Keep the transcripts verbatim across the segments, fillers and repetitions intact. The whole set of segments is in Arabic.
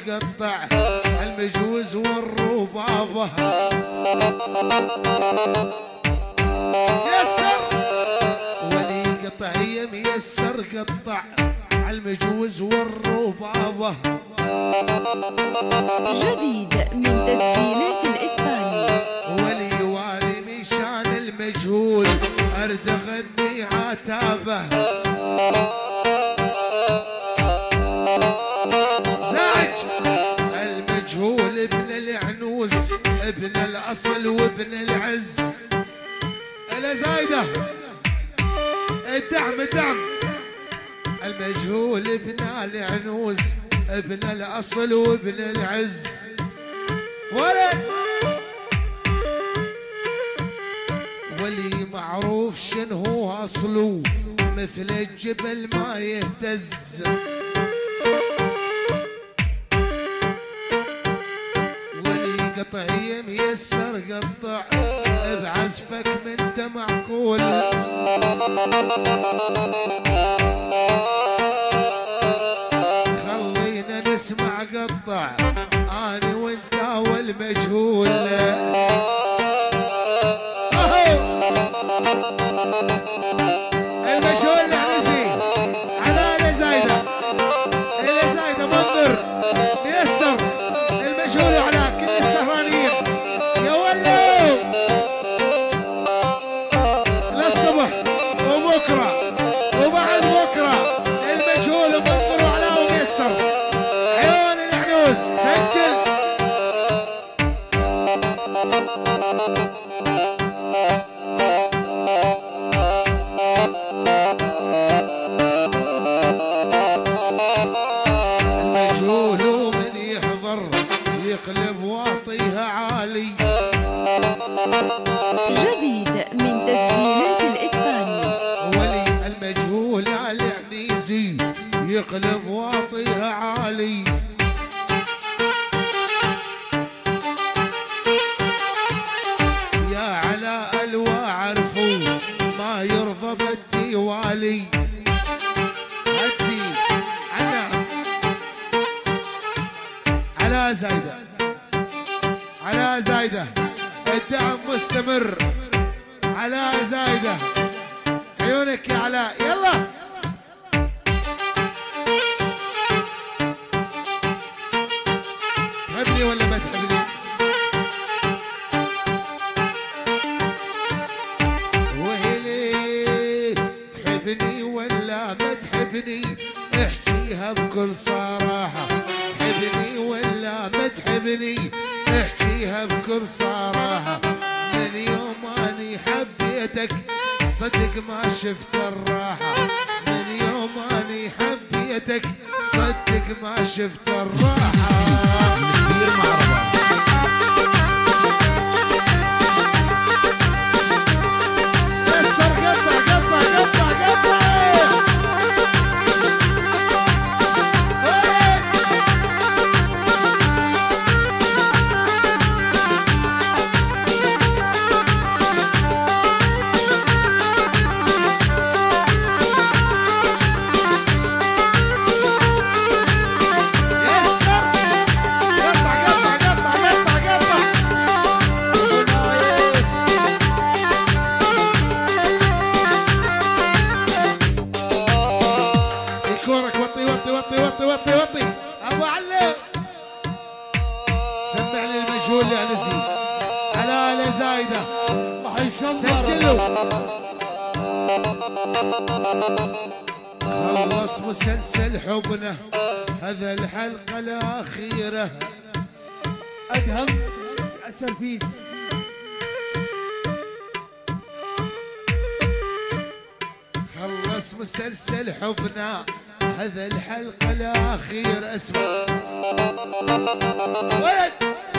قطع المجوز والربابة يسر ولي قطعية ميسر قطع المجوز والربابة جديد من تسجيلات الإسباني ولي والي مشان المجهول أرد أغني عتابه زاج المجهول ابن العنوز ابن الأصل وابن العز إلى زايدة الدعم الدعم المجهول ابن العنوز ابن الأصل وابن العز ولد ولي معروف شنو هو أصله مثل الجبل ما يهتز ولي قطعية ميسر قطع بعزفك منت معقول خلينا نسمع قطع أنا وانت والمجهول المجهول العنزي على إلى زايدة إلى زايدة منظر ميسر المجهول على كل السهرانيين يا ولو للصبح وبكرة وبعد بكرة المجهول منظر على وميسر عيون العنوز سجل المجهول ومن يحضر يقلب واطيها عالي جديد من تسجيلات الإسباني ولي المجهول على العنيزي يقلب واطيها عالي يا علاء الوا عرفوا ما يرضى بدي والي هدي عنا على زايدة على زايدة الدعم مستمر على زايدة عيونك يا علاء يلا تحبني ولا ما تحبني وهلي تحبني ولا ما تحبني احكيها بكل صراحة تحبني ولا ما تحبني احكيها بكل صراحة من يوم اني حبيتك صدق ما شفت الراحة من يوم اني حبيتك صدق ما شفت الراحة كسر قطع قطع قطع قطع سجلوا خلص مسلسل حبنا هذا الحلقة الأخيرة أدهم السرفيس خلص مسلسل حبنا هذا الحلقة الأخيرة اسمع ولد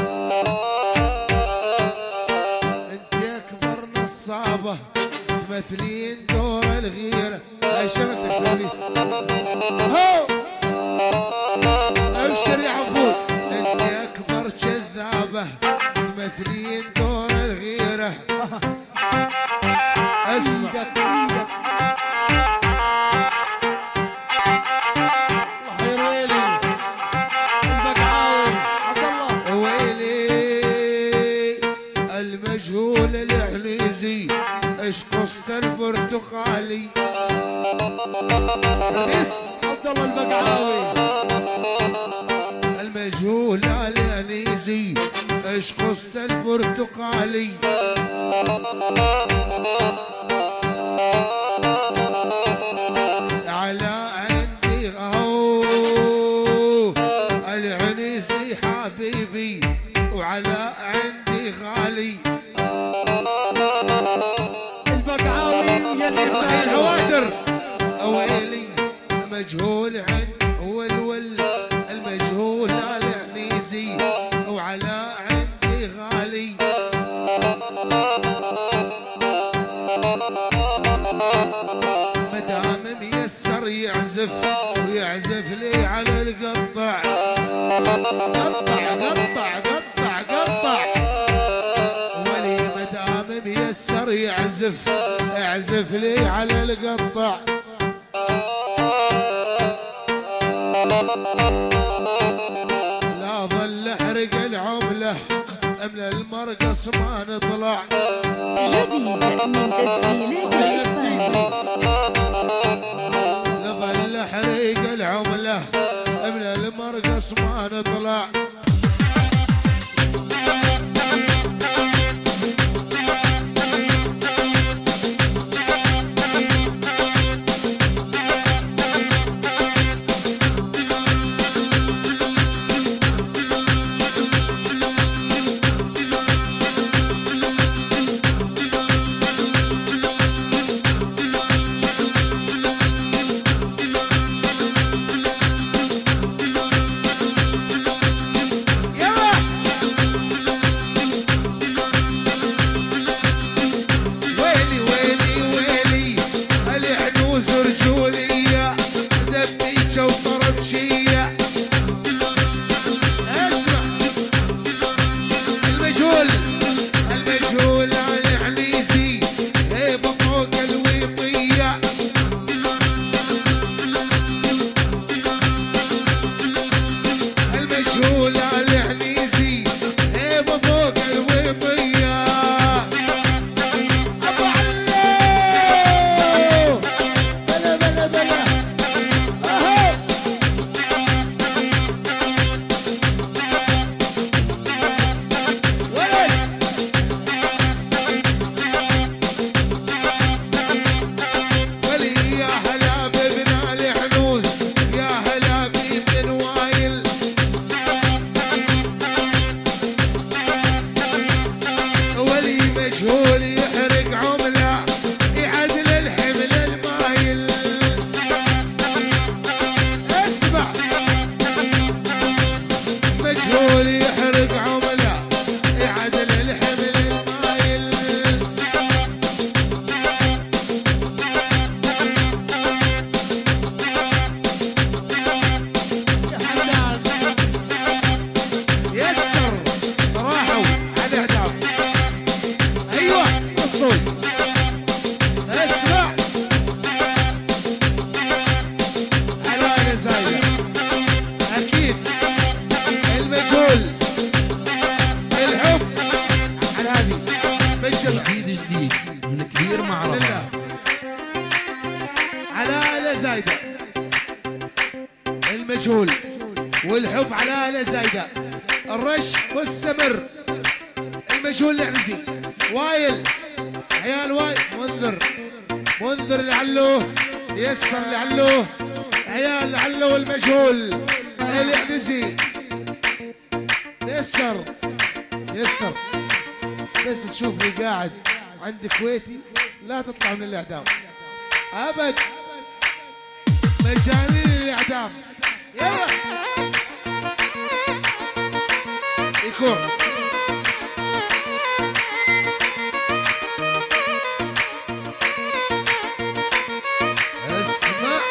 صعبة تمثلين دور الغيرة هاي شغلتك سيرفيس هو ابشر يا عفود انت اكبر كذابة تمثلين دور الغيرة اسمع الله يرويلي المقعد غالي. بس عبد الله البقعاوي. المجهول الانيزي ايش قصة البرتقالي. على عندي اوه العنيزي حبيبي وعلى عندي غالي. البقعاوي يا الهواجر ويلي مجهول عند والول المجهول العنيزي وعلى عندي غالي. مدام ميسر يعزف ويعزف لي على القطع. قطع قطع قطع قطع ولي مدام ميسر يعزف اعزف لي على القطع. لا ظل احرق العمله من المرقص ما نطلع. جديد من تسجيلات الإسباني. نظل احرق العمله من المرقص ما نطلع. زايدة المجهول والحب على آلة زايدة. الرش مستمر. المجهول العنزي وايل عيال وايل منذر منذر لعلو يسر لعلو عيال لعلو المجهول العنزي يسر يسر. بس تشوفني قاعد عند كويتي لا تطلع من الاعدام ابد. مجانين الاعدام. يلا يكون اسمع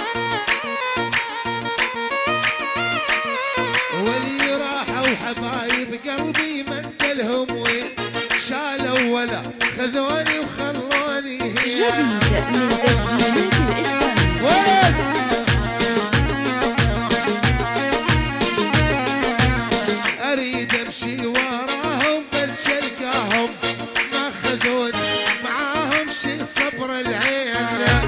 ولي راحوا حبايب قلبي من دلهم وين شالوا ولا خذوني وخلوني هي. جديد من تسجيلات الإسباني. ولد اريد امشي وراهم بلش القاهم ما خذوني معاهم شي صبر العين.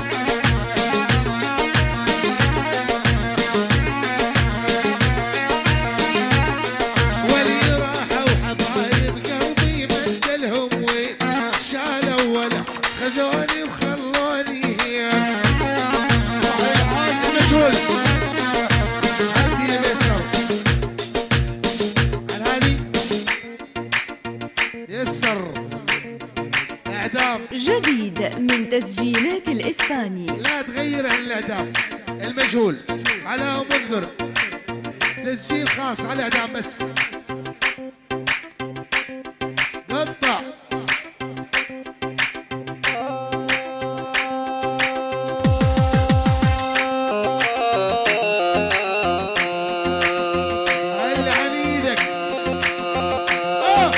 جديد من تسجيلات الإسباني. لا تغير عن الإعدام. المجهول علاء منذر، تسجيل خاص على الإعدام بس. قطع هل عن ايدك. آه.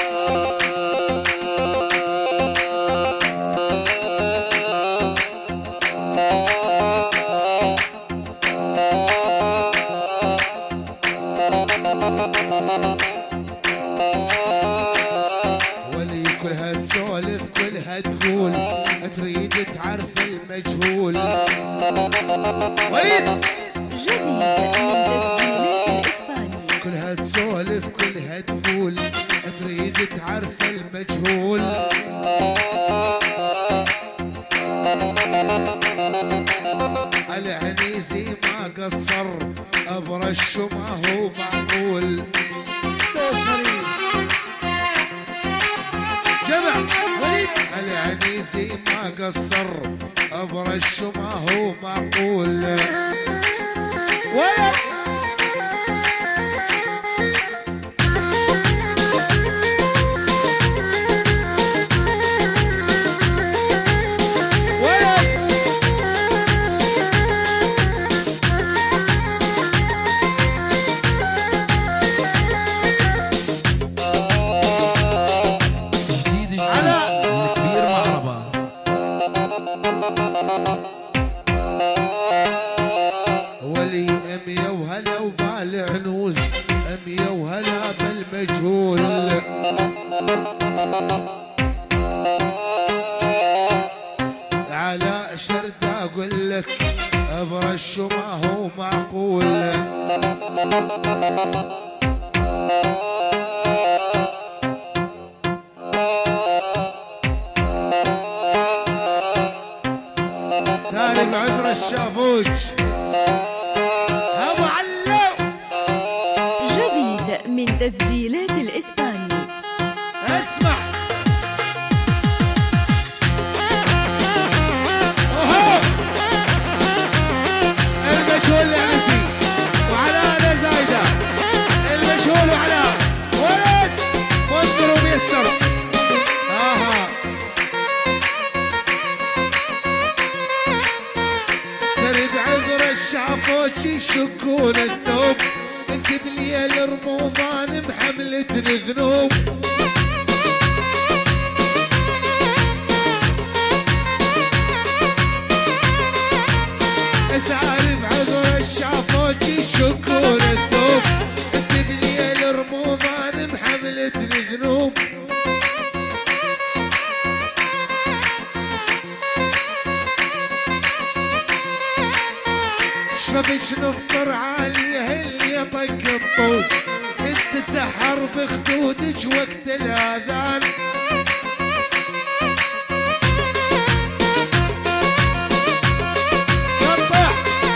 ولي كلها تسولف كلها تقول تريد تعرف المجهول. وليد جديد من تسجيلات الإسباني. كلها تسولف كلها تقول تريد تعرف المجهول. العنيزي ما قصر ابرش ما هو معقول. جمع وليد العنيزي ما قصر ابرش ما هو معقول. ولد ولي أمية وهلا وبالعنوز، أمية وهلا بالمجهول. على شرد أقول لك أبرش ما هو معقول. ثاني بعذر الشافوش أبو علو. جديد من تسجيلات الإسباني. اسمع اوهو المجهول العنسي وعلاء زايدة. المجهول وعلاء ولد منذر وميسر. اها تري بعذر الشافوش يشكون الثوب، انت بليل رمضان بحملة الذنوب. تعرف عذر الشافوش يشكون الثوب، انت بليل رمضان بحملة الذنوب. شفافك نفطر عالية اللي طق الطوب، انت سحر بخدودك وقت الاذان. قطع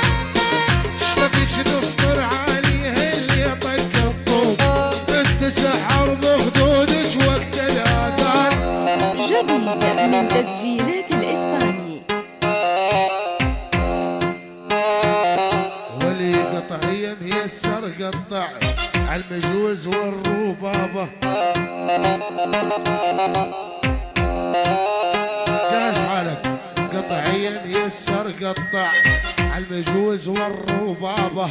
شفافك نفطر عالية اللي طق الطوب، انت سحر بخدودك وقت الاذان. جديد من تسجيلات الإسباني. ولي قطعية ميسر قطع عالمجوز والربابة. جاهز حالك. قطعية ميسر قطع عالمجوز والربابة.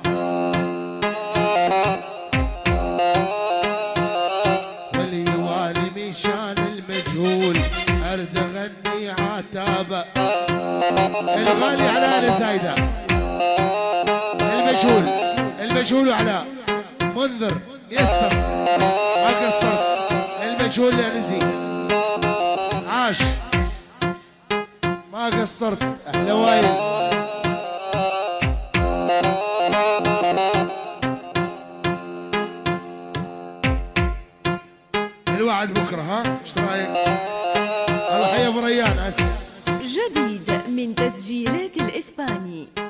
ولي والي مشان المجهول ارد اغني عتابة. الغالي على زايدة. المجهول المجهول وعلاء منذر يسر ما قصرت. المجهول يا نزي عاش ما قصرت. احلى وايد. الوعد بكره ها ايش رايك؟ الله حي ابو ريان. جديد من تسجيلات الإسباني.